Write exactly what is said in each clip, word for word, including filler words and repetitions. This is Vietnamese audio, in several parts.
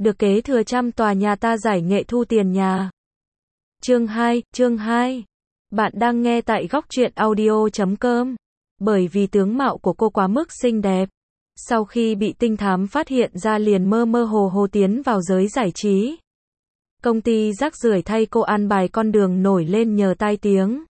được kế thừa trăm tòa nhà ta giải nghệ thu tiền nhà. Chương hai, chương hai. Bạn đang nghe tại góc truyện audio chấm com. Bởi vì tướng mạo của cô quá mức xinh đẹp. Sau khi bị tinh thám phát hiện ra liền mơ mơ hồ hồ tiến vào giới giải trí. Công ty rác rưởi thay cô an bài con đường nổi lên nhờ tai tiếng.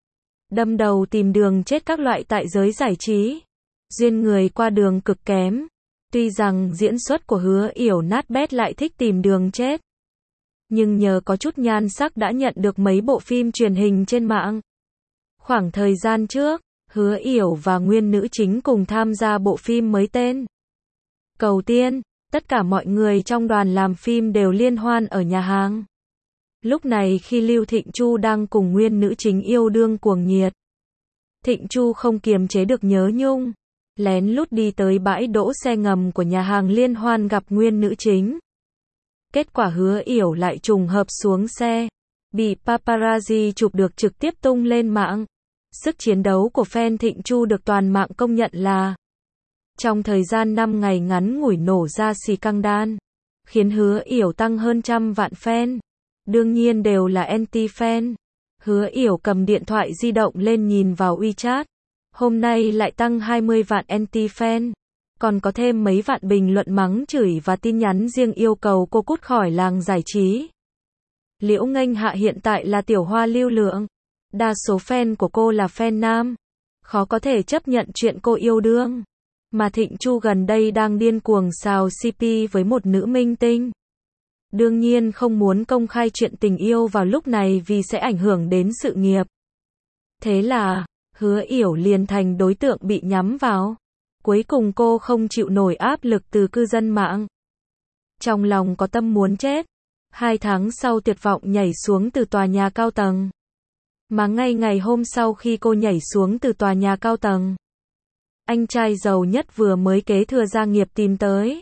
Đâm đầu tìm đường chết các loại tại giới giải trí. Duyên người qua đường cực kém. Tuy rằng diễn xuất của Hứa Yểu nát bét lại thích tìm đường chết. Nhưng nhờ có chút nhan sắc đã nhận được mấy bộ phim truyền hình trên mạng. Khoảng thời gian trước, Hứa Yểu và nguyên nữ chính cùng tham gia bộ phim mới tên Cầu Tiên. Tất cả mọi người trong đoàn làm phim đều liên hoan ở nhà hàng. Lúc này khi Lưu Thịnh Chu đang cùng nguyên nữ chính yêu đương cuồng nhiệt, Thịnh Chu không kiềm chế được nhớ nhung, lén lút đi tới bãi đỗ xe ngầm của nhà hàng liên hoan gặp nguyên nữ chính. Kết quả Hứa Yểu lại trùng hợp xuống xe, bị paparazzi chụp được trực tiếp tung lên mạng. Sức chiến đấu của fan Thịnh Chu được toàn mạng công nhận là trong thời gian năm ngày ngắn ngủi nổ ra xì căng đan, khiến Hứa Yểu tăng hơn trăm vạn fan. Đương nhiên đều là anti-fan. Hứa Yểu cầm điện thoại di động lên nhìn vào WeChat. Hôm nay lại tăng hai mươi vạn anti-fan. Còn có thêm mấy vạn bình luận mắng chửi và tin nhắn riêng yêu cầu cô cút khỏi làng giải trí. Liễu Nghênh Hạ hiện tại là tiểu hoa lưu lượng. Đa số fan của cô là fan nam. Khó có thể chấp nhận chuyện cô yêu đương. Mà Thịnh Chu gần đây đang điên cuồng xào xê pê với một nữ minh tinh. Đương nhiên không muốn công khai chuyện tình yêu vào lúc này vì sẽ ảnh hưởng đến sự nghiệp. Thế là, Hứa Yểu liền thành đối tượng bị nhắm vào. Cuối cùng cô không chịu nổi áp lực từ cư dân mạng. Trong lòng có tâm muốn chết. Hai tháng sau tuyệt vọng nhảy xuống từ tòa nhà cao tầng. Mà ngay ngày hôm sau khi cô nhảy xuống từ tòa nhà cao tầng, anh trai giàu nhất vừa mới kế thừa gia nghiệp tìm tới.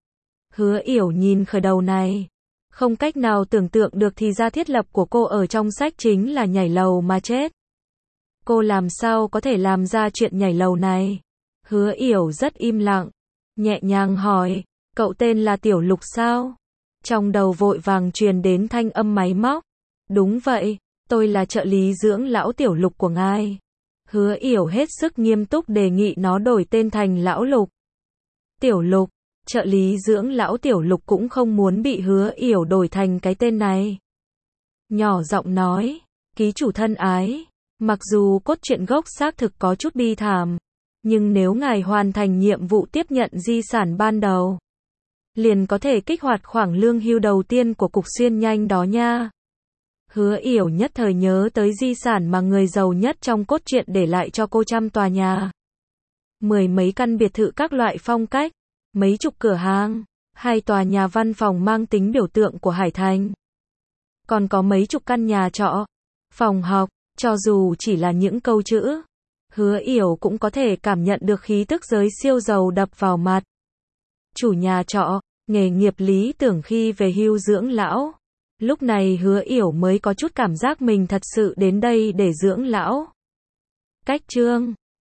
Hứa Yểu nhìn khởi đầu này, không cách nào tưởng tượng được thì ra thiết lập của cô ở trong sách chính là nhảy lầu mà chết. Cô làm sao có thể làm ra chuyện nhảy lầu này? Hứa Yểu rất im lặng, nhẹ nhàng hỏi, cậu tên là Tiểu Lục sao? Trong đầu vội vàng truyền đến thanh âm máy móc. Đúng vậy, tôi là trợ lý dưỡng lão Tiểu Lục của ngài. Hứa Yểu hết sức nghiêm túc đề nghị nó đổi tên thành Lão Lục. Tiểu Lục, trợ lý dưỡng lão Tiểu Lục cũng không muốn bị Hứa Yểu đổi thành cái tên này. Nhỏ giọng nói, ký chủ thân ái, mặc dù cốt truyện gốc xác thực có chút bi thảm, nhưng nếu ngài hoàn thành nhiệm vụ tiếp nhận di sản ban đầu, liền có thể kích hoạt khoản lương hưu đầu tiên của cục xuyên nhanh đó nha. Hứa Yểu nhất thời nhớ tới di sản mà người giàu nhất trong cốt truyện để lại cho cô trăm tòa nhà. Mười mấy căn biệt thự các loại phong cách, mấy chục cửa hàng, hai tòa nhà văn phòng mang tính biểu tượng của Hải Thành. Còn có mấy chục căn nhà trọ, phòng học, cho dù chỉ là những câu chữ, Hứa Yểu cũng có thể cảm nhận được khí tức giới siêu giàu đập vào mặt. Chủ nhà trọ, nghề nghiệp lý tưởng khi về hưu dưỡng lão. Lúc này Hứa Yểu mới có chút cảm giác mình thật sự đến đây để dưỡng lão. Cách chương